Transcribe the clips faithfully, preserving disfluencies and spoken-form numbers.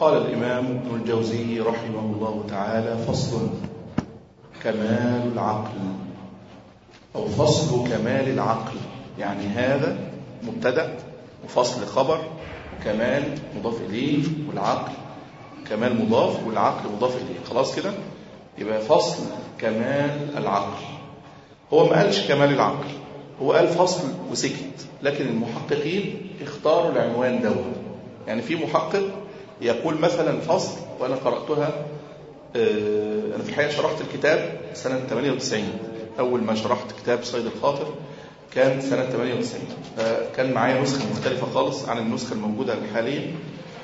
قال الإمام ابن الجوزي رحمه الله تعالى: فصل كمال العقل، أو فصل كمال العقل. يعني هذا مبتدأ وفصل خبر، كمال مضاف إليه والعقل كمال مضاف والعقل مضاف إليه. خلاص كده يبقى فصل كمال العقل. هو ما قالش كمال العقل، هو قال فصل وسكت، لكن المحققين اختاروا العنوان دوت. يعني في محقق يقول مثلا فصل، وأنا قرأتها أنا في الحقيقة شرحت الكتاب سنة ثمانية وتسعين، أول ما شرحت كتاب صيد الخاطر كان سنة ثمانية وتسعين، كان معايا نسخة مختلفة خالص عن النسخة الموجودة حاليا،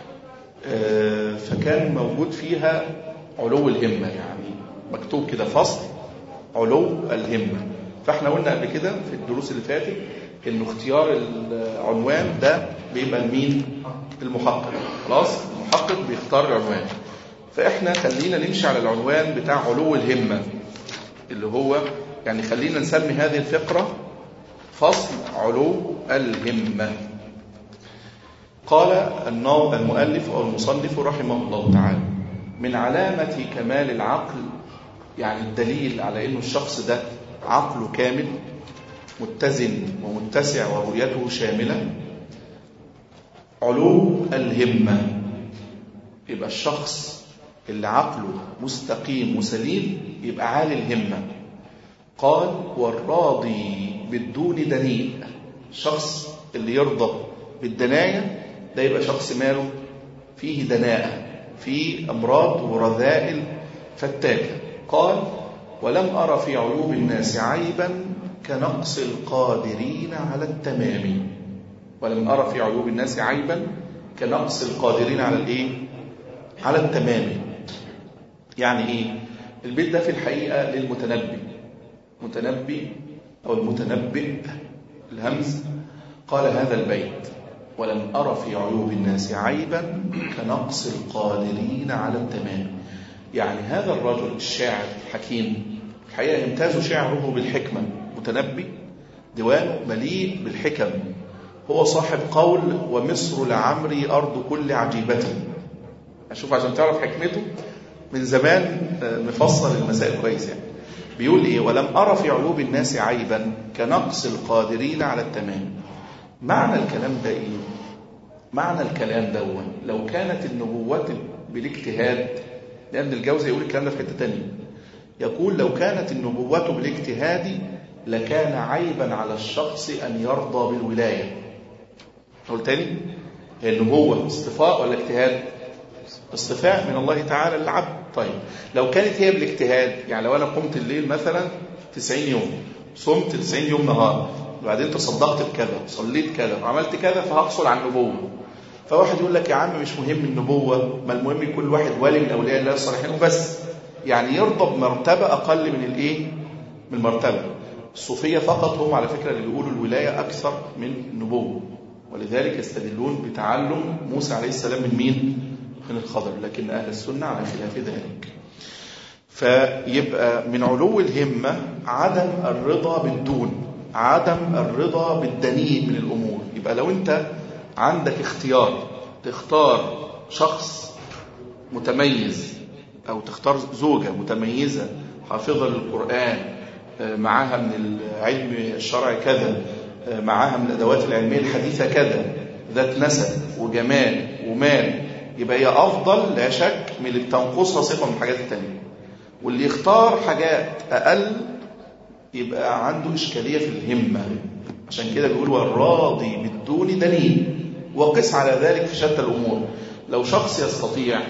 فكان موجود فيها علو الهمة، يعني مكتوب كده فصل علو الهمة. فاحنا قلنا قبل كده في الدروس اللي فاتت إنه اختيار العنوان ده بيبقى لمين؟ المحقق. خلاص المحقق بيختار العنوان، فإحنا خلينا نمشي على العنوان بتاع علو الهمة، اللي هو يعني خلينا نسمي هذه الفقرة فصل علو الهمة. قال المؤلف أو المصنف رحمه الله تعالى: من علامة كمال العقل، يعني الدليل على أنه الشخص ده عقله كامل متزن ومتسع ورؤيته شاملة، علو الهمة. يبقى الشخص اللي عقله مستقيم وسليم يبقى عالي الهمة. قال: والراضي بالدون دنيء. الشخص اللي يرضى بالدناية ده يبقى شخص ماله فيه دناءة، فيه أمراض ورذائل فتاكة. قال: ولم أرى في عيوب الناس عيبا كنقص القادرين على التمام. ولم أرى في عيوب الناس عيبا كنقص القادرين على الإيه؟ على التمام. يعني إيه؟ البيت ده في الحقيقة للمتنبي، متنبي أو المتنبئ الهمز قال هذا البيت: ولم أرى في عيوب الناس عيبا كنقص القادرين على التمام. يعني هذا الرجل الشاعر الحكيم الحقيقة يمتاز شعره بالحكمة، متنبي ديوانه مليء بالحكم، هو صاحب قول: ومصر لعمري أرض كل عجيبة. أشوف عشان تعرف حكمته من زمان مفصل المسائل كويس. يعني بيقول إيه؟ ولم أرى في عيوب الناس عيبا كنقص القادرين على التمام. معنى الكلام ده إيه؟ معنى الكلام ده لو كانت النبوة بالاجتهاد، لأن الجوزي يقول الكلام ده في حتة تانية، يقول: لو كانت النبوة بالاجتهاد لكان عيبا على الشخص أن يرضى بالولاية. قلت تاني، النبوة اصطفاء ولا اجتهاد؟ اصطفاء من الله تعالى للعبد. طيب لو كانت هي بالاجتهاد، يعني لو أنا قمت الليل مثلا تسعين يوم، صمت تسعين يوم نهار، وبعدين تصدقت بكذا، صليت كذا، وعملت كذا، فهحصل على النبوة. فواحد يقول لك: يا عم مش مهم النبوة، ما المهم يكون واحد ولي من أولياء الله الصالحين وبس، يعني يرضى بمرتبة أقل من الإيه؟ من المرتبة. الصوفية فقط هم على فكرة اللي بيقولوا الولاية أكثر من النبوة، ولذلك يستدلون بتعلم موسى عليه السلام من مين؟ من الخضر، لكن أهل السنة على خلاف ذلك. فيبقى من علو الهمة عدم الرضا بالدون، عدم الرضا بالدنيء من الأمور. يبقى لو أنت عندك اختيار تختار شخص متميز، أو تختار زوجة متميزة حافظة للقرآن، معاها من العلم الشرعي كذا، معاها من الأدوات العلمية الحديثة كذا، ذات نسب وجمال ومال، يبقى هي أفضل لا شك من اللي بتنقصها صفة من الحاجات التانية. واللي يختار حاجات أقل يبقى عنده إشكالية في الهمة. عشان كده بيقول: والراضي بالدون دنيء. وقس على ذلك في شتى الأمور. لو شخص يستطيع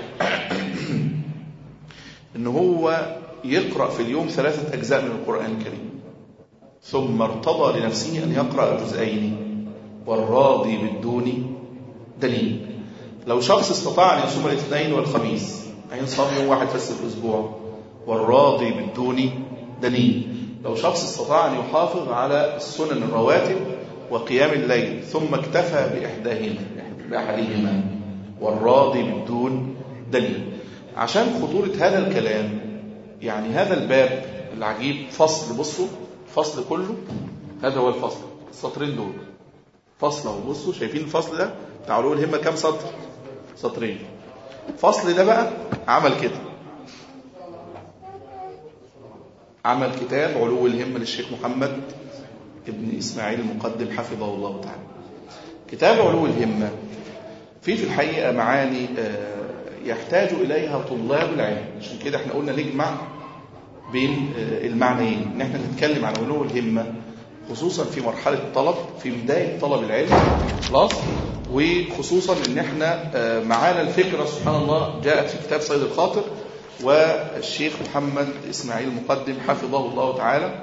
إن هو يقرأ في اليوم ثلاثة أجزاء من القرآن الكريم، ثم ارتضى لنفسه أن يقرأ جزئين، والراضي بالدون دنيء. لو شخص استطاع أن يصوم الاثنين والخميس، هيصوم يوم واحد بس في الأسبوع، والراضي بالدون دنيء. لو شخص استطاع أن يحافظ على السنن الرواتب وقيام الليل، ثم اكتفى بإحداهما بأحدهما، والراضي بالدون دنيء. عشان خطورة هذا الكلام، يعني هذا الباب العجيب فصل، بصوا فصل كله، هذا هو الفصل، السطرين دول فصله. بصوا شايفين الفصل ده بتاع علو الهمة كام سطر؟ سطرين. فصل ده بقى عمل كده، عمل كتاب علو الهمة للشيخ محمد ابن إسماعيل المقدم حفظه الله تعالى. كتاب علو الهمة فيه في الحقيقة معاني يحتاج إليها طلاب العلم، عشان كده احنا قلنا نجمع بين المعنيين، ان احنا نتكلم عن علو الهمة خصوصا في مرحلة الطلب، في بداية طلب العلم خلاص، وخصوصا ان احنا معانا الفكرة سبحان الله جاءت في كتاب صيد الخاطر، والشيخ محمد إسماعيل المقدم حفظه الله تعالى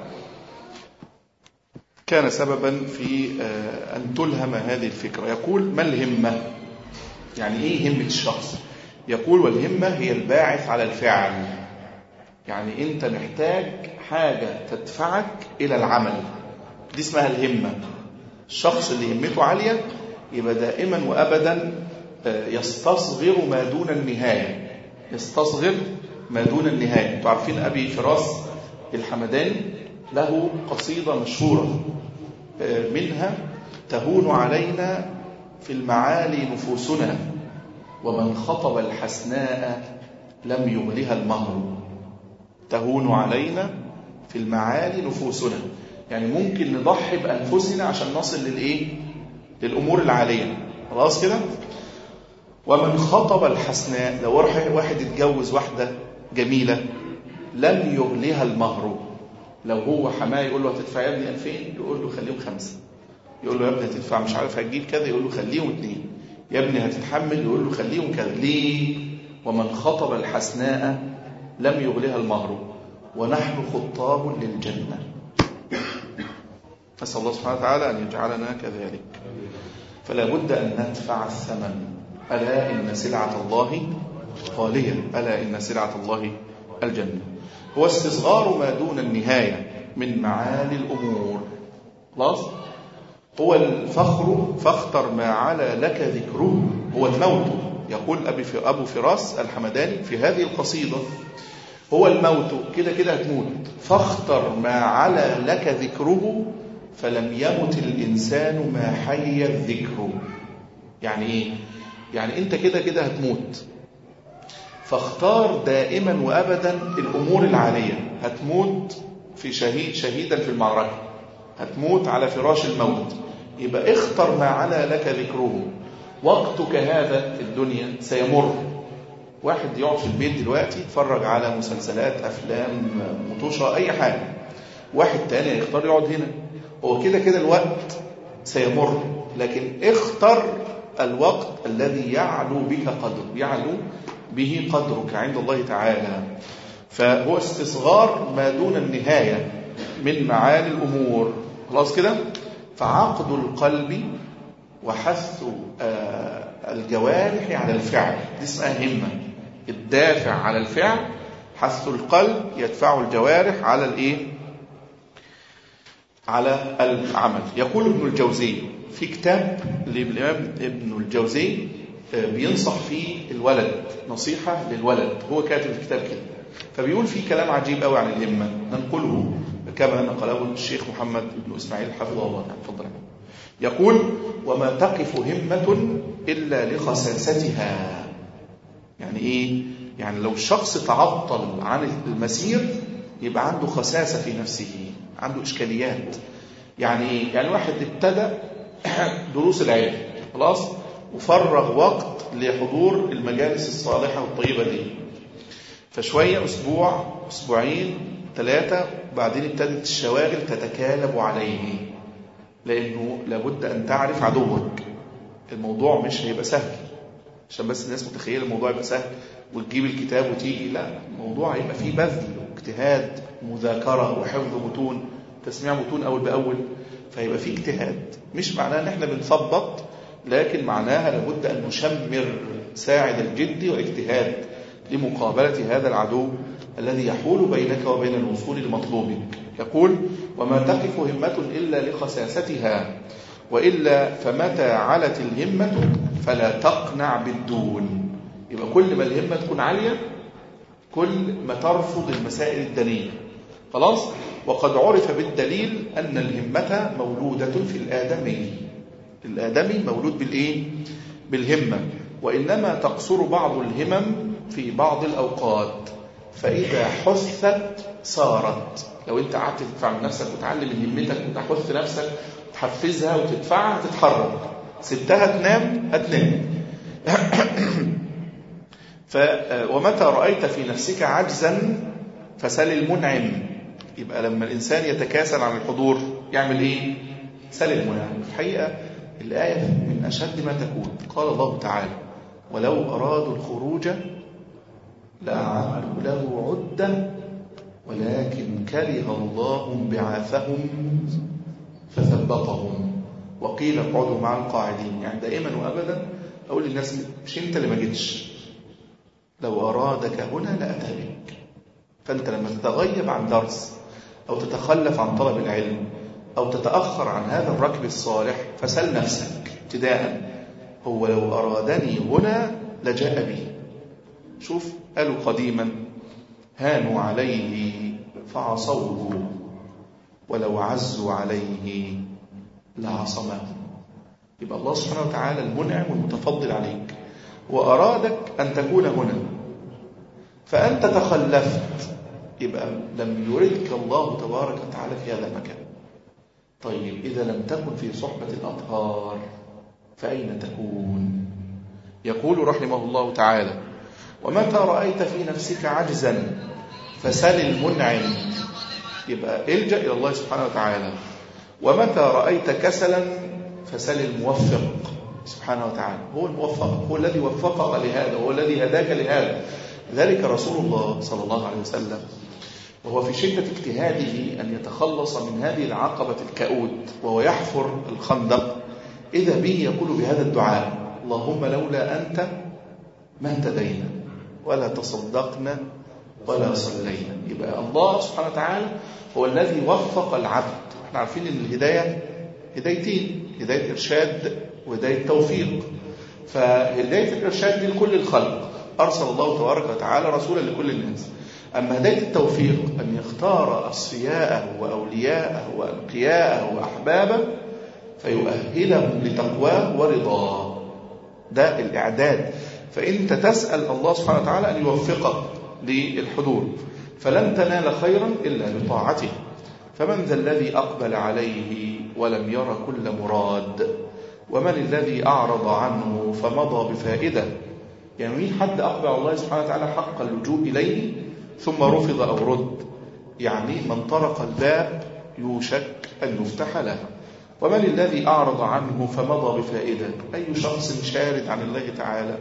كان سببا في أن تلهم هذه الفكرة. يقول: ما الهمة؟ يعني إيه همة الشخص؟ يقول: والهمة هي الباعث على الفعل، يعني أنت محتاج حاجة تدفعك إلى العمل، دي اسمها الهمة. الشخص اللي همته عالية يبقى دائما وأبدا يستصغر ما دون النهاية، يستصغر ما دون النهاية. انتوا عارفين أبي فراس الحمداني له قصيدة مشهورة منها: تهون علينا في المعالي نفوسنا، ومن خطب الحسناء لم يغلها المهر. تهون علينا في المعالي نفوسنا، يعني ممكن نضحي بأنفسنا عشان نصل للإيه؟ للأمور العالية، خلاص كده. ومن خطب الحسناء، لو واحد اتجوز واحدة جميلة لم يغلها المهر، لو هو حماه يقول له هتدفع يا ابني ألفين، يقول له خليهم خمسة. يقول له يا ابني هتدفع مش عارف هتجيب كذا، يقول له خليهم اتنين. يا ابني هتتحمل، يقول له خليهم كذا. ليه؟ ومن خطب الحسناء لم يغلها المهر ونحن خطاب للجنة. نسأل الله سبحانه وتعالى أن يجعلنا كذلك. فلا بد أن ندفع الثمن. ألا إن سلعة الله غالية، ألا إن سلعة الله الجنة. هو استصغار ما دون النهاية من معالي الأمور، خلاص. هو الفخر فاختر ما على لك ذكره، هو الموت. يقول أبو فراس الحمداني في هذه القصيدة: هو الموت، كده كده هتموت، فاختر ما على لك ذكره، فلم يمت الإنسان ما حي الذكر. يعني إيه؟ يعني أنت كده كده هتموت، فاختار دائما وأبدا الأمور العالية. هتموت في شهيد شهيدا في المعركة، هتموت على فراش الموت، يبقى اختر ما على لك ذكره. وقتك هذا في الدنيا سيمر. واحد يقعد في البيت دلوقتي يتفرج على مسلسلات، أفلام، مطوشة، أي حاجة. واحد تاني يختار يقعد هنا. هو كده كده الوقت سيمر، لكن اختر الوقت الذي يعلو بك قدر يعلو به قدرك عند الله تعالى. فهو استصغار ما دون النهاية من معاني الأمور، خلاص كده. فعقد القلب وحث الجوارح على الفعل، دي اسمها همة. الدافع على الفعل، حث القلب يدفع الجوارح على الايه؟ على العمل. يقول ابن الجوزي في كتاب للإمام ابن الجوزي بينصح فيه الولد، نصيحة للولد، هو كاتب الكتاب كده، فبيقول فيه كلام عجيب قوي عن الهمة، ننقله كما نقله الشيخ محمد بن إسماعيل حفظه الله تعالى. تفضل. يقول: وما تقف همة إلا لخساستها. يعني إيه؟ يعني لو الشخص تعطل عن المسير يبقى عنده خساسة في نفسه، عنده إشكاليات. يعني إيه؟ يعني واحد ابتدى دروس العلم خلاص، وفرغ وقت لحضور المجالس الصالحة والطيبة دي، فشوية أسبوع أسبوعين ثلاثة، وبعدين ابتدت الشواغل تتكالب عليه، لأنه لابد أن تعرف عدوك. الموضوع مش هيبقى سهل، عشان بس الناس متخيلة الموضوع يبقى سهل وتجيب الكتاب وتيجي، لا، الموضوع هيبقى فيه بذل واجتهاد، مذاكرة وحفظ متون، تسميع متون أول بأول، فهيبقى فيه اجتهاد. مش معناه أن احنا بنثبط، لكن معناها لابد أن نشمر ساعد الجد والاجتهاد لمقابلة هذا العدو الذي يحول بينك وبين الوصول لمطلوبك. يقول: وما تقف همة إلا لخساستها، وإلا فمتى علت الهمة فلا تقنع بالدون. يبقى كل ما الهمة تكون عالية كل ما ترفض المسائل الدنية، خلاص. وقد عرف بالدليل أن الهمة مولودة في الآدمي. الآدمي مولود بالإيه؟ بالهمة. وإنما تقصر بعض الهمم في بعض الأوقات، فإذا حثت صارت. لو أنت قعدت تدفع من نفسك وتعلم من همتك وتحث نفسك تحفزها وتدفعها تتحرك، سبتها تنام هتنام. ف ومتى رأيت في نفسك عجزا فسل المنعم. يبقى لما الإنسان يتكاسل عن الحضور يعمل إيه؟ سل المنعم. في الحقيقة الآية من أشد ما تكون. قال الله تعالى: ولو أرادوا الخروج لأعدوا له عدة ولكن كره الله بعاثهم فثبطهم وقيل اقعدوا مع القاعدين. يعني دائما وأبدا أقول للناس مش أنت اللي ما جيتش، لو أرادك هنا لأتى بك. فأنت لما تتغيب عن درس أو تتخلف عن طلب العلم أو تتأخر عن هذا الركب الصالح فسل نفسك ابتداء: هو لو أرادني هنا لجاء بي. شوف قالوا قديما: هانوا عليه فعصوه ولو عزوا عليه لعصمه. يبقى الله سبحانه وتعالى المنعم والمتفضل عليك وأرادك أن تكون هنا، فأنت تخلفت، يبقى لم يردك الله تبارك وتعالى في هذا المكان. طيب إذا لم تكن في صحبة الأطهار فأين تكون؟ يقول رحمه الله تعالى: ومتى رأيت في نفسك عجزا فسل المنعم. يبقى الجأ إلى الله سبحانه وتعالى. ومتى رأيت كسلا فسل الموفق سبحانه وتعالى. هو الموفق، هو الذي وفقك لهذا، هو الذي هداك لهذا. ذلك رسول الله صلى الله عليه وسلم وهو في شدة اجتهاده أن يتخلص من هذه العقبة الكؤود وهو يحفر الخندق، إذا به يقول بهذا الدعاء: اللهم لولا أنت ما اهتدينا ولا تصدقنا ولا صلينا. يبقى الله سبحانه وتعالى هو الذي وفق العبد. احنا عارفين ان الهداية هدايتين: هداية إرشاد وهداية توفيق. فهداية الإرشاد دي لكل الخلق، أرسل الله تبارك وتعالى رسولا لكل الناس. أما هداية التوفيق أن يختار أصفياءه وأولياءه وأنقياءه وأحبابه فيؤهلهم لتقواه ورضاه. ده الإعداد. فأنت تسأل الله سبحانه وتعالى أن يوفقك للحضور، فلن تنال خيرا إلا بطاعته. فمن ذا الذي أقبل عليه ولم ير كل مراد، ومن الذي أعرض عنه فمضى بفائدة. يعني مين حد أقبل الله سبحانه وتعالى حق اللجوء إليه ثم رفض أو رد؟ يعني من طرق الباب يوشك أن يفتح له. ومن الذي أعرض عنه فمضى بفائدة؟ أي شخص شارد عن الله تعالى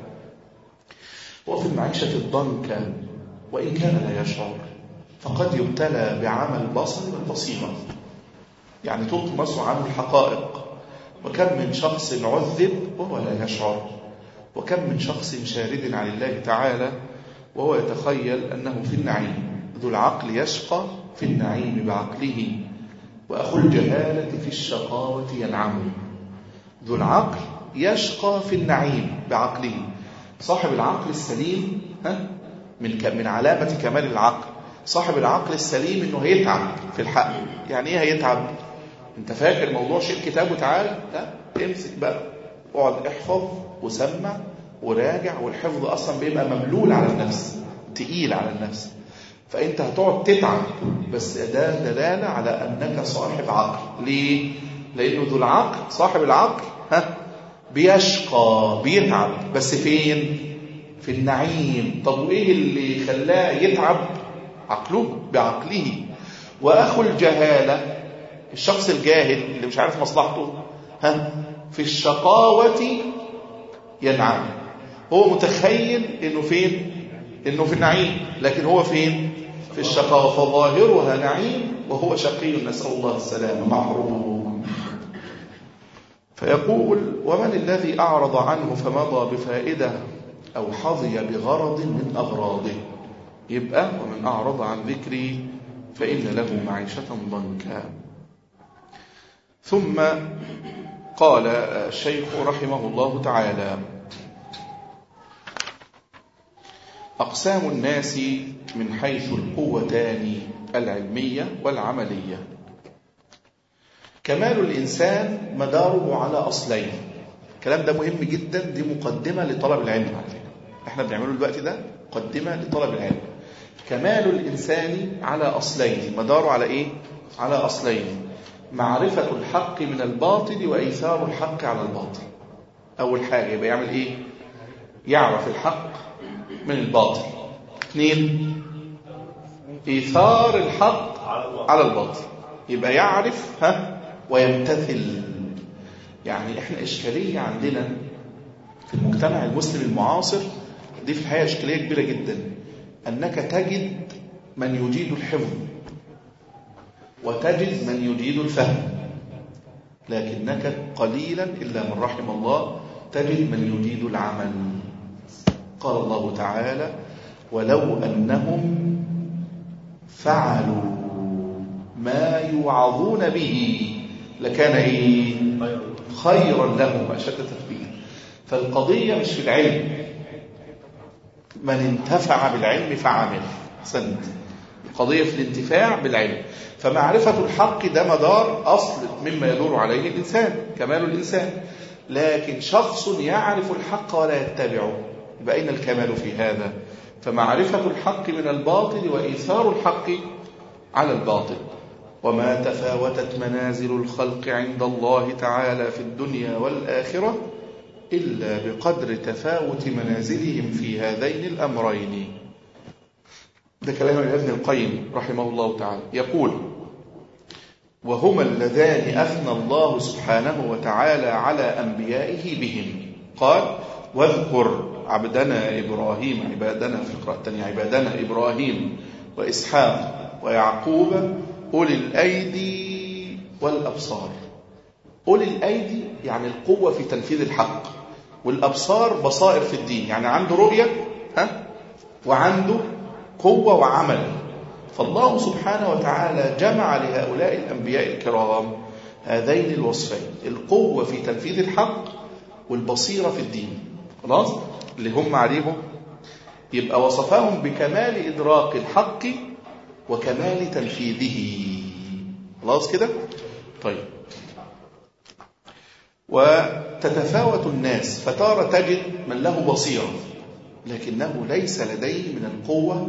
وفي المعيشة الضنكة وإن كان لا يشعر، فقد يبتلى بعمى البصر والبصيرة، يعني تطمس عنه الحقائق. وكم من شخص عذب وهو لا يشعر، وكم من شخص شارد عن الله تعالى وهو يتخيل أنه في النعيم. ذو العقل يشقى في النعيم بعقله، وأخو الجهالة في الشقاوة ينعم. ذو العقل يشقى في النعيم بعقله. صاحب العقل السليم ها من من علامة كمال العقل، صاحب العقل السليم إنه هيتعب في الحق. يعني إيه هيتعب؟ أنت فاكر موضوع شيء كتاب وتعالى؟ لا، امسك بقى، اقعد احفظ وسمع وراجع. والحفظ أصلا بيبقى مملول على النفس، تقيل على النفس، فأنت هتقعد تتعب. بس ده دلالة على أنك صاحب عقل. ليه؟ لأنه ذو العقل صاحب العقل ها بيشقى بيتعب، بس فين؟ في النعيم. طب وإيه اللي خلاه يتعب؟ عقله بعقله. وأخو الجهالة الشخص الجاهل اللي مش عارف مصلحته ها في الشقاوة ينعم. هو متخيل إنه فين؟ إنه في النعيم، لكن هو فين؟ في الشقاوة. فظاهرها نعيم وهو شقي، نسأل الله السلامة، محروم. فيقول: ومن الذي أعرض عنه فمضى بفائدة أو حظي بغرض من أغراضه. يبقى ومن أعرض عن ذكري فإن له معيشة ضنكا. ثم قال الشيخ رحمه الله تعالى: أقسام الناس من حيث القوتان العلمية والعملية. كمال الإنسان مداره على أصلين: الكلام ده مهم جدا، دي مقدمة لطلب العلم على فكرة. احنا بنعمله دلوقتي ده مقدمة لطلب العلم. كمال الإنسان على أصلين، مداره على إيه؟ على أصلين: معرفة الحق من الباطل وإيثار الحق على الباطل. أول حاجة يبقى يعمل إيه؟ يعرف الحق من الباطل. اثنين، إيثار الحق على الباطل، يبقى يعرف ها ويمتثل. يعني احنا إشكالية عندنا في المجتمع المسلم المعاصر دي في الحقيقة إشكالية كبيرة جدا، أنك تجد من يجيد الحفظ وتجد من يجيد الفهم، لكنك قليلا إلا من رحم الله تجد من يجيد العمل. قال الله تعالى: ولو أنهم فعلوا ما يوعظون به لكان إيه؟ خيرا لهم أشد تثبيتا. فالقضية مش في العلم، من انتفع بالعلم فعمل. أحسنت. القضية في الانتفاع بالعلم. فمعرفة الحق ده مدار أصل مما يدور عليه الإنسان، كمال الإنسان. لكن شخص يعرف الحق ولا يتبعه، يبقى أين الكمال في هذا؟ فمعرفة الحق من الباطل وإيثار الحق على الباطل. وما تفاوتت منازل الخلق عند الله تعالى في الدنيا والآخرة إلا بقدر تفاوت منازلهم في هذين الأمرين. ده كلام ابن القيم رحمه الله تعالى، يقول: وهما اللذان أثنى الله سبحانه وتعالى على أنبيائه بهم. قال: واذكر عبدنا إبراهيم، عبادنا في القراءة الثانية عبادنا إبراهيم وإسحاق ويعقوب أولي الأيدي والأبصار. أولي الأيدي يعني القوة في تنفيذ الحق، والأبصار بصائر في الدين، يعني عنده رؤية ها وعنده قوة وعمل. فالله سبحانه وتعالى جمع لهؤلاء الأنبياء الكرام هذين الوصفين: القوة في تنفيذ الحق والبصيرة في الدين. خلاص اللي هم عليهم، يبقى وصفهم بكمال إدراك الحق وكمال تنفيذه. خلاص كده؟ طيب. وتتفاوت الناس، فتارة تجد من له بصيرة لكنه ليس لديه من القوة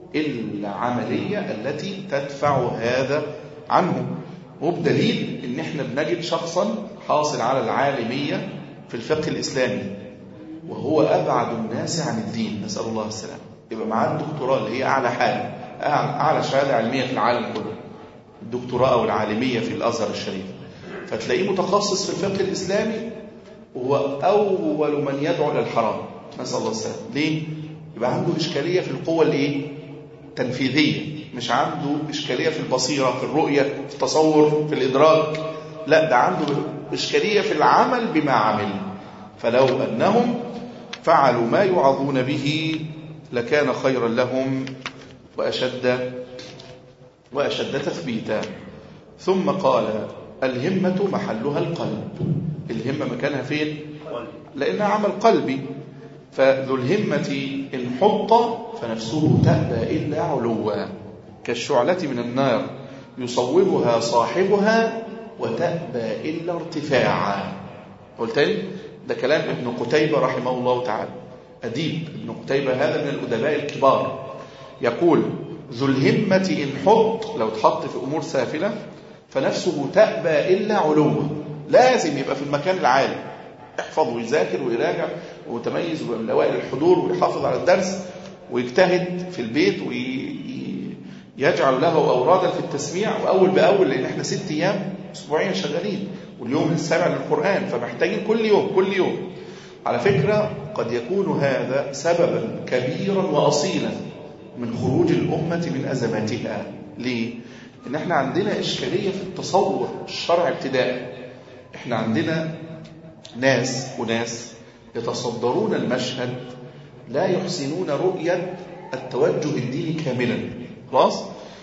العملية التي تدفع هذا عنه. وبدليل ان احنا بنجد شخصا حاصل على العالمية في الفقه الإسلامي وهو أبعد الناس عن الدين، نسأل الله السلام، يبقى معاه الدكتوراه اللي هي أعلى حاجة، أعلى شهادة علمية في العالم كله، الدكتوراه أو العالمية في الأزهر الشريف. فتلاقيه متخصص في الفقه الإسلامي وهو أول من يدعو إلى الحرام، نسأل الله السلام. ليه؟ يبقى عنده إشكالية في القوة الإيه؟ تنفيذية، مش عنده إشكالية في البصيرة، في الرؤية، في التصور، في الإدراك، لا، ده عنده إشكالية في العمل بما عمل. فلو أنهم فعلوا ما يوعظون به لكان خيرا لهم وأشد وأشد تثبيتا. ثم قال: الهمة محلها القلب. الهمة مكانها فين؟ لأنها عمل قلبي. فذو الهمة إن حط فنفسه تأبى إلا علوا، كالشعلة من النار يصوبها صاحبها وتأبى إلا ارتفاعا. قلت لي ده كلام ابن قتيبة رحمه الله تعالى، أديب ابن قتيبة هذا من الأدباء الكبار، يقول: ذو الهمة إن حط، لو تحط في أمور سافلة، فنفسه تأبى إلا علوا. لازم يبقى في المكان العالي، يحفظ ويذاكر ويراجع ويتميز ويبقى من أوائل الحضور ويحافظ على الدرس ويجتهد في البيت ويجعل له أورادا في التسميع وأول بأول، لأن احنا ست أيام أسبوعيا شغالين واليوم السابع للقرآن، فمحتاجين كل يوم كل يوم. على فكرة قد يكون هذا سببا كبيرا وأصيلا من خروج الأمة من أزماتها. ليه؟ إن احنا عندنا إشكالية في التصور الشرع ابتداء. احنا عندنا ناس وناس يتصدرون المشهد لا يحسنون رؤية التوجه الديني كاملا. خلاص؟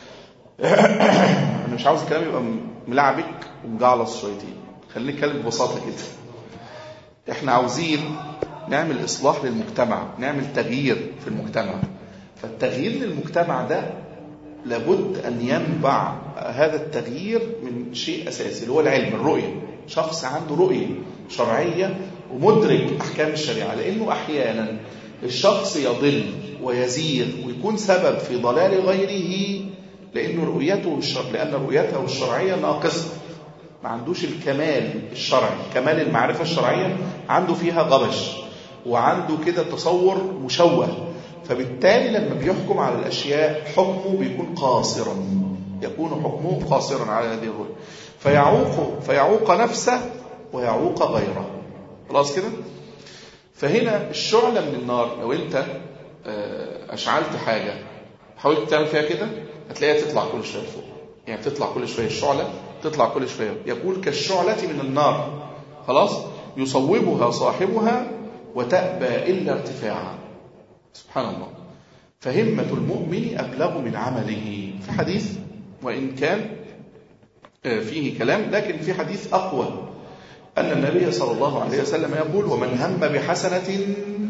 أنا مش عاوز الكلام يبقى ملعبك ومجعلص شويتين، خليني نتكلم ببساطة كده. احنا عاوزين نعمل إصلاح للمجتمع، نعمل تغيير في المجتمع. فالتغيير للمجتمع ده لابد أن ينبع هذا التغيير من شيء أساسي اللي هو العلم، الرؤية. شخص عنده رؤية شرعية ومدرك أحكام الشريعة، لأنه أحيانا الشخص يضل ويزيغ ويكون سبب في ضلال غيره لأنه رؤيته الشر... لأن رؤيته الشرعية ناقصة، ما عندوش الكمال الشرعي، كمال المعرفة الشرعية عنده فيها غبش وعنده كده تصور مشوه، فبالتالي لما بيحكم على الأشياء حكمه بيكون قاصرا، يكون حكمه قاصرا على هذه الرؤية، فيعوق فيعوق نفسه ويعوق غيره. خلاص كده؟ فهنا الشعلة من النار لو انت أشعلت حاجة حاولت تعمل فيها كده هتلاقيها تطلع كل شوية فوق، يعني تطلع كل شوية الشعلة تطلع كل شوية، يقول كالشعلة من النار. خلاص؟ يصوبها صاحبها وتأبى إلا ارتفاعها. سبحان الله. فهمة المؤمن أبلغ من عمله. في حديث وإن كان فيه كلام لكن في حديث أقوى أن النبي صلى الله عليه وسلم يقول ومن هم بحسنة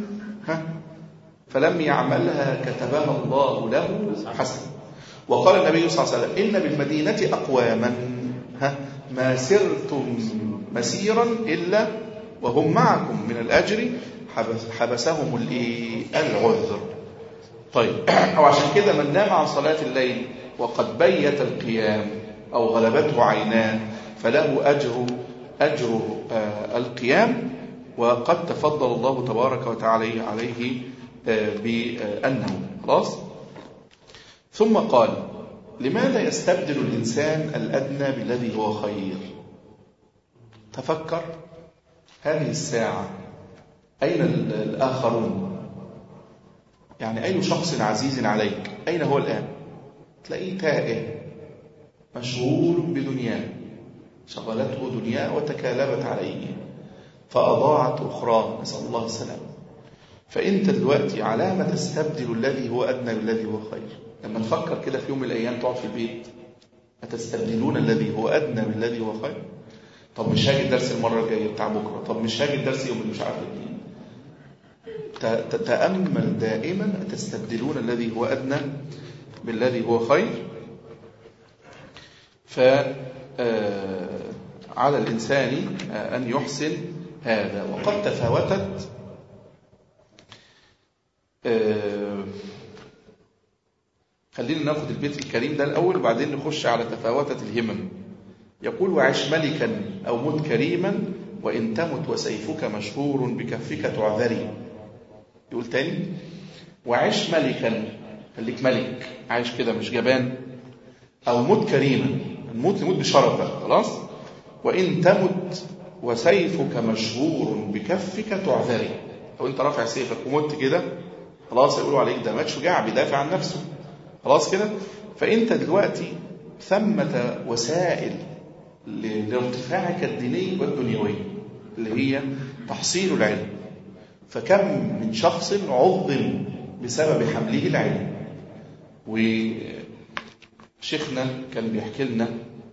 فلم يعملها كتبها الله له حسنة. وقال النبي صلى الله عليه وسلم إن بالمدينة أقواما ما سرتم مسيرا إلا وهم معكم من الأجر حبسهم العذر. طيب، أو عشان كده من نام عن صلاة الليل وقد بيت القيام أو غلبته عيناه فله أجر أجر القيام، وقد تفضل الله تبارك وتعالى عليه بأنه. خلاص. ثم قال لماذا يستبدل الإنسان الأدنى بالذي هو خير؟ تفكر هذه الساعة أين الآخرون؟ يعني أي شخص عزيز عليك أين هو الآن؟ تلاقيه تائه مشغول بدنياه، شغلته دنياه وتكالبت عليه فأضاعت أخرى، نسأل الله السلام. فأنت دلوقتي على ما تستبدل الذي هو أدنى بالذي هو خير. لما نفكر كده في يوم من الأيام تقعد في البيت أتستبدلون الذي هو أدنى بالذي هو خير؟ طب مش هاجي الدرس المرة الجاية بتاع بكرة، طب مش هاجي الدرس يوم اللي مش عارف ايه. تتأمل دائما أتستبدلون الذي هو أدنى بالذي هو خير. فعلى الإنسان أن يحسن هذا. وقد تفاوتت خلينا ناخد البيت الكريم ده الأول وبعدين نخش على تفاوتت الهمم. يقول وعش ملكا أو مت كريما وإن تمت وسيفك مشهور بكفك تعذري. يقول تاني وعش ملكا، خليك ملك عايش كده مش جبان، أو مت كريما، الموت نموت بشرف بقى. خلاص. وإن تمت وسيفك مشهور بكفك تعذري، لو أنت رافع سيفك ومت كده خلاص يقولوا عليك ده مات شجاع بيدافع عن نفسه. خلاص كده. فأنت دلوقتي ثمة وسائل لارتفاعك الديني والدنيوي اللي هي تحصيل العلم. فكم من شخص عظم بسبب حمله العلم. وشيخنا كان بيحكي لنا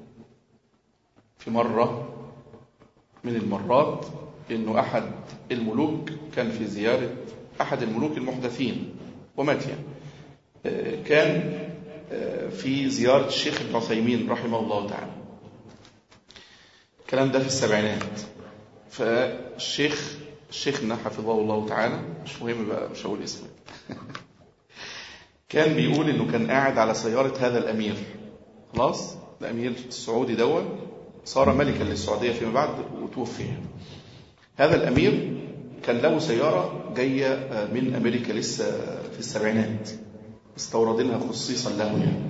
في مرة من المرات إنه أحد الملوك كان في زيارة أحد الملوك المحدثين ومات يعني. كان في زيارة الشيخ ابن عثيمين رحمه الله تعالى. الكلام ده في السبعينات. فالشيخ شيخنا حفظه الله تعالى مش مهم بقى مش هقول اسمه كان بيقول إنه كان قاعد على سيارة هذا الأمير. خلاص. الأمير السعودي دول صار ملكا للسعودية فيما بعد وتوفي. هذا الأمير كان له سيارة جاية من أمريكا لسه في السبعينات استوردينها خصيصا له يعني.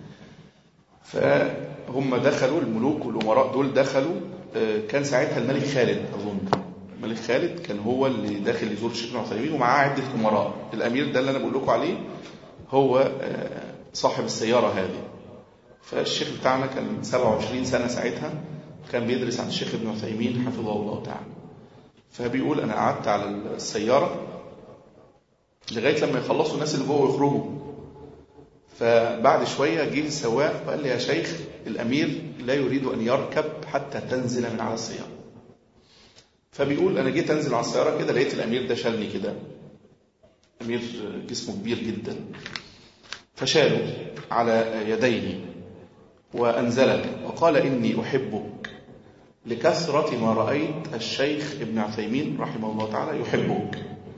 فهم دخلوا الملوك والأمراء دول دخلوا. كان ساعتها الملك خالد أظن الملك خالد كان هو اللي داخل يزور الشيخ ابن عثيمين ومعاه عدة أمراء. الأمير ده اللي أنا بقول لكم عليه هو صاحب السيارة هذه. فالشيخ بتاعنا كان سبعة وعشرين سنة ساعتها، كان بيدرس عند الشيخ ابن عثيمين حفظه الله تعالى. فبيقول أنا قعدت على السيارة لغاية لما يخلصوا الناس اللي جوه ويخرجوا. فبعد شوية جه السواق وقال لي يا شيخ الأمير لا يريد أن يركب حتى تنزل من على السيارة. فبيقول أنا جيت أنزل على السيارة كده لقيت الأمير ده شالني كده. أمير جسمه كبير جدا. فشاله على يديه وأنزلك وقال إني أحبك لكثرة ما رأيت الشيخ ابن عثيمين رحمه الله تعالى يحبك.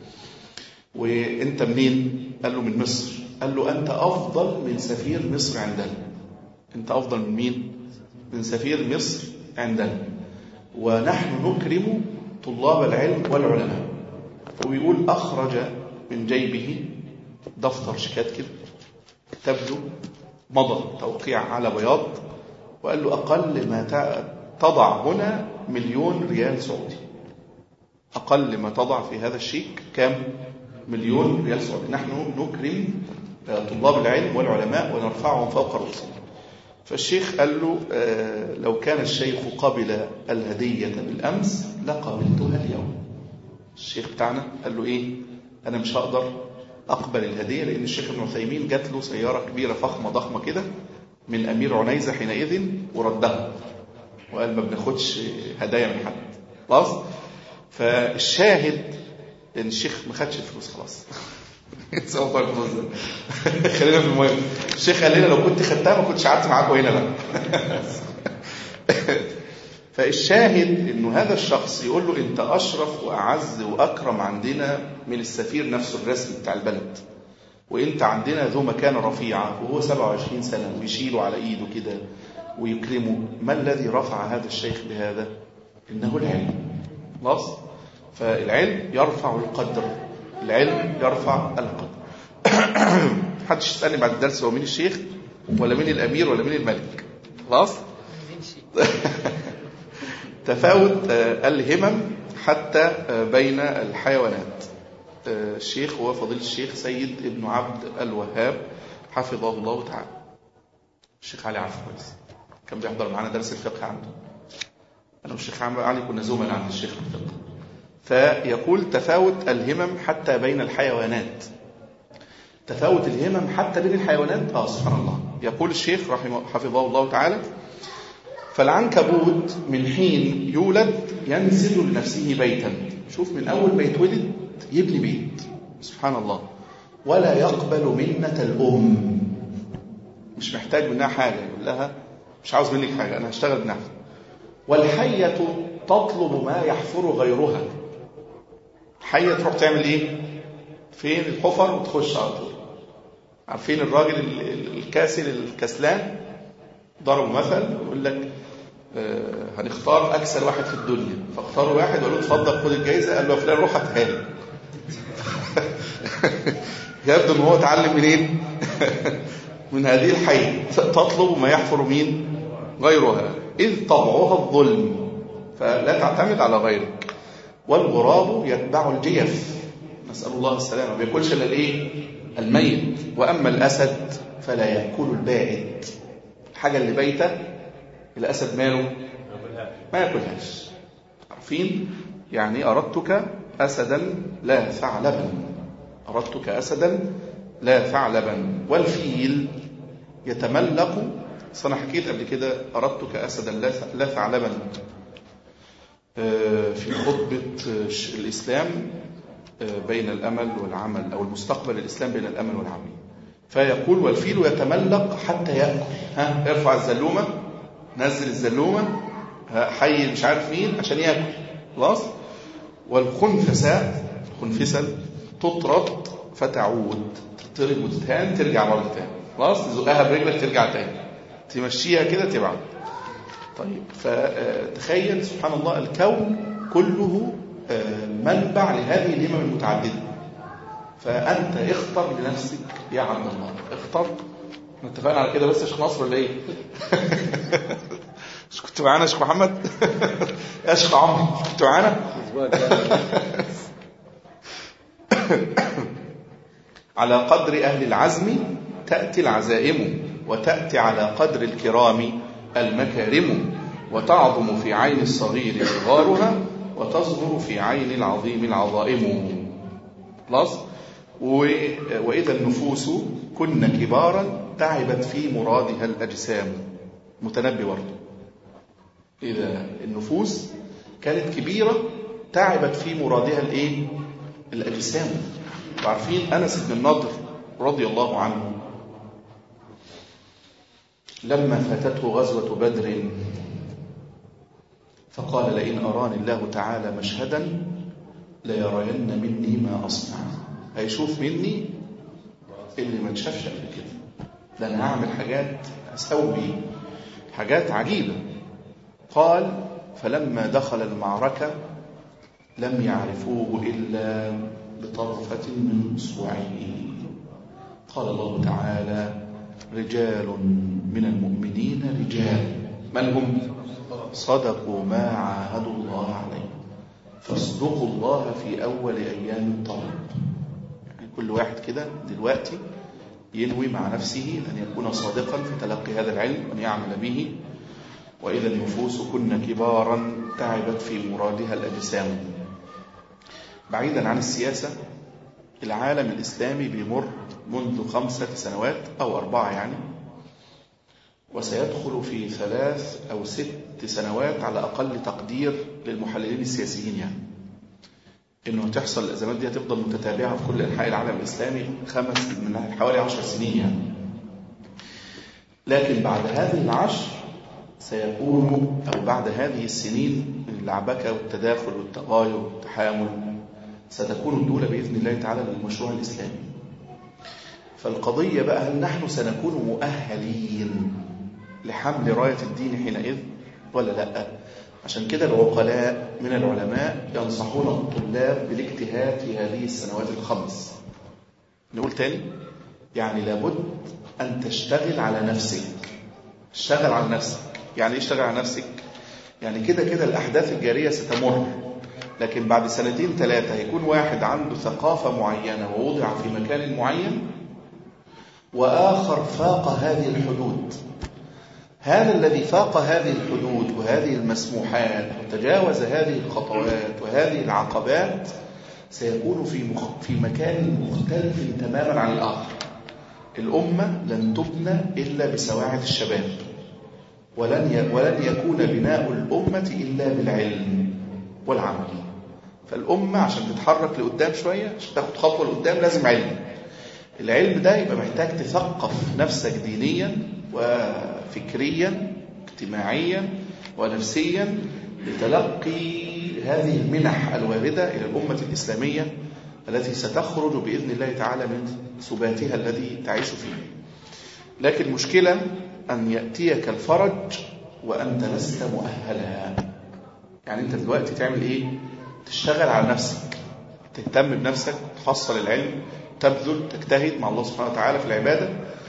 وانت منين؟ قال له من مصر. قال له أنت أفضل من سفير مصر عندنا. أنت أفضل من مين؟ من سفير مصر عندنا، ونحن نكرم طلاب العلم والعلماء. ويقول أخرج من جيبه دفتر شيكات كده تبدو مضى توقيع على بياض، وقال له أقل ما تضع هنا مليون ريال سعودي. أقل ما تضع في هذا الشيك كام؟ مليون ريال سعودي. نحن نكرم طلاب العلم والعلماء ونرفعهم فوق رؤوسهم. فالشيخ قال له آه لو كان الشيخ قبل الهدية بالأمس لقبلتها اليوم. الشيخ بتاعنا قال له إيه؟ أنا مش هقدر أقبل الهدية، لأن الشيخ ابن عثيمين جات له سيارة كبيرة فخمة ضخمة كده من أمير عنيزة حينئذ وردها، وقال ما بناخدش هدايا من حد. خلاص؟ فالشاهد ان الشيخ ما خدش الفلوس خلاص. خلينا في المهم. الشيخ قال لنا لو كنت خدتها ما كنتش قعدت معاكم هنا بقى. فالشاهد انه هذا الشخص يقول له انت اشرف واعز واكرم عندنا من السفير نفسه الرسمي بتاع البلد، وانت عندنا ذو مكانه رفيعه، وهو سبعة وعشرين سنه ويشيله على ايده كده ويكرمه. ما الذي رفع هذا الشيخ بهذا؟ انه العلم. خلاص؟ فالعلم يرفع القدر، العلم يرفع القدر. محدش يسألني بعد الدرس هو مين الشيخ ولا مين الأمير ولا مين الملك. خلاص؟ تفاوت الهمم حتى بين الحيوانات. الشيخ هو فضيلة الشيخ سيد ابن عبد الوهاب حفظه الله تعالى. الشيخ علي عارف كويس، كان بيحضر معنا درس الفقه عنده. أنا والشيخ علي كنا زملاء عند الشيخ الفقه. فيقول تفاوت الهمم حتى بين الحيوانات. تفاوت الهمم حتى بين الحيوانات. آه سبحان الله. يقول الشيخ رحمه حفظه الله تعالى فالعنكبوت من حين يولد ينسج لنفسه بيتا. شوف من أول ما يتولد يبني بيت. سبحان الله. ولا يقبل منة الأم، مش محتاج منها حاجة، يقول لها مش عاوز منك حاجة، أنا هشتغل بنفسي. والحية تطلب ما يحفر غيرها. حية تروح تعمل ايه؟ فين الحفر وتخش على طول. عارفين الراجل الكاسل الكسلان ضربوا مثل يقول لك آه هنختار اكسل واحد في الدنيا، فاختاروا واحد وقالوا اتفضل خد الجائزه، قال له فلان روح هاتها لي. يبدو ان هو اتعلم منين؟ من هذه الحية. تطلب ما يحفر مين؟ غيرها، اذ طبعها الظلم فلا تعتمد على غيرك. والغراب يتبع الجيف، نسأل الله السلامة، ما بيأكلش الا الايه؟ الميت. واما الاسد فلا يأكل البائد. الحاجه اللي بايته الاسد ماله؟ ما يأكلهاش. عارفين يعني اردتك اسدا لا ثعلبا، اردتك اسدا لا ثعلبا. والفيل يتملق، انا حكيت قبل كده اردتك اسدا لا ثعلبا في خطبة الإسلام بين الأمل والعمل، أو المستقبل الإسلام بين الأمل والعمل. فيقول والفيل يتملق حتى يأكل. ها ارفع الزلومة، نزل الزلومة، حي مش عارف مين عشان يأكل. خلاص. والخنفساء، خنفسة تطرد فتعود، تطرد وتتهان ترجع مرة تاني. خلاص. تزقها برجلك ترجع تاني، تمشيها كده تبعد. طيب فتخيل سبحان الله الكون كله منبع لهذه الهمم المتعددة. فأنت اختر لنفسك يا عبد الله، اختر. اتفقنا على كده بس يا شيخ نصر ولا ايه؟ مش كنت معانا يا شيخ محمد؟ يا شيخ عمرو كنت معانا؟ على قدر أهل العزم تأتي العزائم، وتأتي على قدر الكرام المكارم، وتعظم في عين الصغير صغارها، وتصغر في عين العظيم العظائم. خلاص. وإذا النفوس كن كبارا تعبت في مرادها الأجسام. متنبي برضه. إذا النفوس كانت كبيرة تعبت في مرادها الإيه؟ الأجسام. وعارفين أنس بن النضر رضي الله عنه لما فاتته غزوة بدر فقال لئن أراني الله تعالى مشهدا ليرين مني ما أصنع. هيشوف مني اللي ما تشافش قبل كده، ده أنا هعمل حاجات أسوي حاجات عجيبة. قال فلما دخل المعركة لم يعرفوه إلا بطرفة من أصبعه. قال الله تعالى رجال من المؤمنين رجال من هم صدقوا ما عاهدوا الله عليه فاصدقوا الله في أول أيام الطلب. يعني كل واحد كده دلوقتي ينوي مع نفسه أن يكون صادقا في تلقي هذا العلم وأن يعمل به. وإذا النفوس كن كبارا تعبت في مرادها الأجسام. بعيدا عن السياسة، العالم الإسلامي بيمر منذ خمسة سنوات أو أربعة يعني، وسيدخل في ثلاث أو ست سنوات على أقل تقدير للمحللين السياسيين، يعني إنه تحصل الأزمات دي هتفضل متتابعة في كل أنحاء العالم الإسلامي خمس من حوالي عشر سنين يعني. لكن بعد هذه العشر سيكون، أو بعد هذه السنين اللعبكة والتداخل والتغاير والتحامل، ستكون الدولة بإذن الله تعالى للمشروع الإسلامي. فالقضية بقى هل نحن سنكون مؤهلين لحمل راية الدين حينئذ ولا لا؟ عشان كده العقلاء من العلماء ينصحون الطلاب بالاجتهاد في هذه السنوات الخمس. نقول تاني، يعني لابد أن تشتغل على نفسك. اشتغل على نفسك. يعني ايه اشتغل على نفسك؟ يعني كده كده الأحداث الجارية ستمر، لكن بعد سنتين ثلاثة هيكون واحد عنده ثقافة معينة ووضع في مكان معين، وآخر فاق هذه الحدود. هذا الذي فاق هذه الحدود وهذه المسموحات وتجاوز هذه الخطوات وهذه العقبات سيكون في مخ... في مكان مختلف تماما عن الآخر. الأمة لن تبنى إلا بسواعد الشباب، ولن ي... ولن يكون بناء الأمة إلا بالعلم والعمل. فالأمة عشان تتحرك لقدام شوية، عشان تاخد خطوة لقدام، لازم علم. العلم ده يبقى محتاج تثقف نفسك دينيا وفكريا اجتماعيا ونفسيا لتلقي هذه المنح الواردة إلى الأمة الإسلامية التي ستخرج بإذن الله تعالى من سباتها الذي تعيش فيه. لكن المشكلة أن يأتيك الفرج وأنت لست مؤهلا. يعني أنت دلوقتي تعمل إيه؟ تشتغل على نفسك، تهتم بنفسك، تحصل العلم، تبذل، تجتهد مع الله سبحانه وتعالى في العبادة،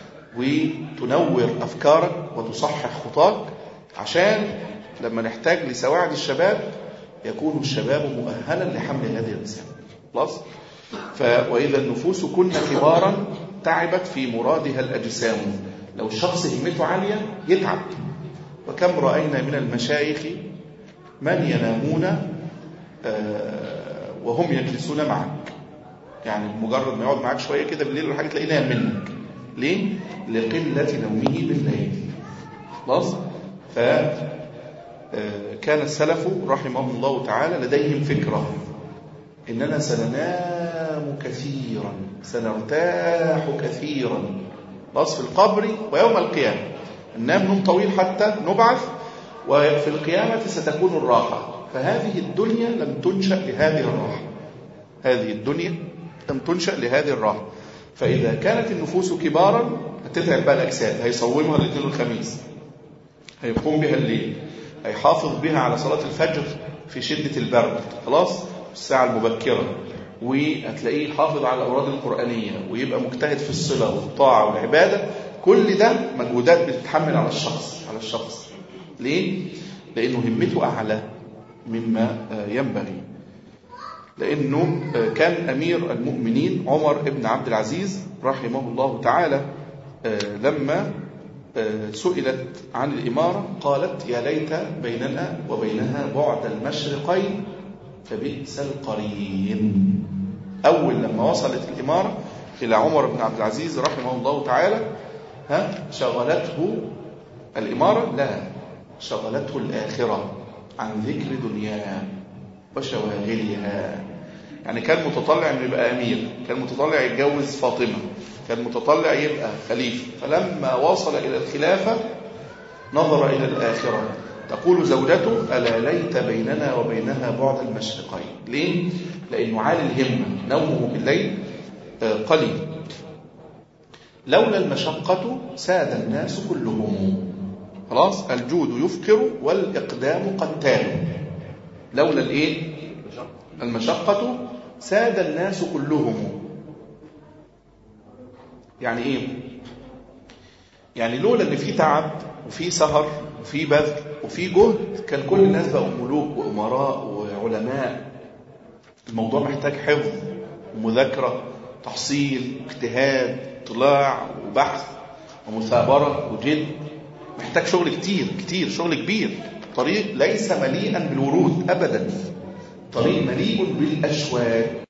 وتنور أفكارك وتصحح خطاك، عشان لما نحتاج لسواعد الشباب يكون الشباب مؤهلا لحمل هذه الرسالة. خلاص؟ وإذا النفوس كن كبارا تعبت في مرادها الأجسام. لو الشخص همته عالية يتعب. وكم رأينا من المشايخ من ينامون وهم يجلسون معك، يعني مجرد ما يقعد معك شوية كده بالليل ولا حاجة تلاقيه نام منك. ليه؟ لقلة نومه بالليل. خلاص؟ فكان السلف رحمهم الله تعالى لديهم فكرة إننا سننام كثيرا، سنرتاح كثيرا، خلاص، في القبر ويوم القيامة ننام نوم طويل حتى نبعث، وفي القيامة ستكون الراحة. فهذه الدنيا لم تنشأ لهذه الراحة. هذه الدنيا لم تنشأ لهذه الراحة. فإذا كانت النفوس كبارا هتتعب بقى الأجساد، هيصومها الاثنين والخميس، هيقوم بها الليل، هيحافظ بها على صلاة الفجر في شدة البرد، خلاص، الساعة المبكرة، وهتلاقيه حافظ على الأوراد القرآنية، ويبقى مجتهد في الصلة والطاعة والعبادة. كل ده مجهودات بتتحمل على الشخص على الشخص ليه؟ لأنه همته أعلى مما ينبغي. لأنه كان أمير المؤمنين عمر بن عبد العزيز رحمه الله تعالى لما سئلت عن الإمارة قالت يا ليت بيننا وبينها بعد المشرقين فبئس القرين. أول لما وصلت الإمارة إلى عمر بن عبد العزيز رحمه الله تعالى، ها شغلته الإمارة؟ لا، شغلته الآخرة عن ذكر دنياها وشواغلها. يعني كان متطلع أن يبقى أمير، كان متطلع يتجوز فاطمة، كان متطلع يبقى خليفة. فلما وصل إلى الخلافة نظر إلى الآخرة تقول زوجته ألا ليت بيننا وبينها بعد المشرقين. ليه؟ لأنه عالي الهمة، نومه بالليل قليل. لولا المشقة ساد الناس كلهم. خلاص، الجود يفكر والإقدام قتال. لولا الإيه؟ المشقة ساد الناس كلهم. يعني إيه؟ يعني لولا ان في تعب وفي سهر وفي بذل وفي جهد كان كل الناس بقوا ملوك وامراء وعلماء. الموضوع محتاج حفظ ومذاكره، تحصيل، اجتهاد، اطلاع وبحث ومثابره وجد. محتاج شغل كتير كتير، شغل كبير. طريق ليس مليئا بالورود ابدا، طريق مليء بالاشواك.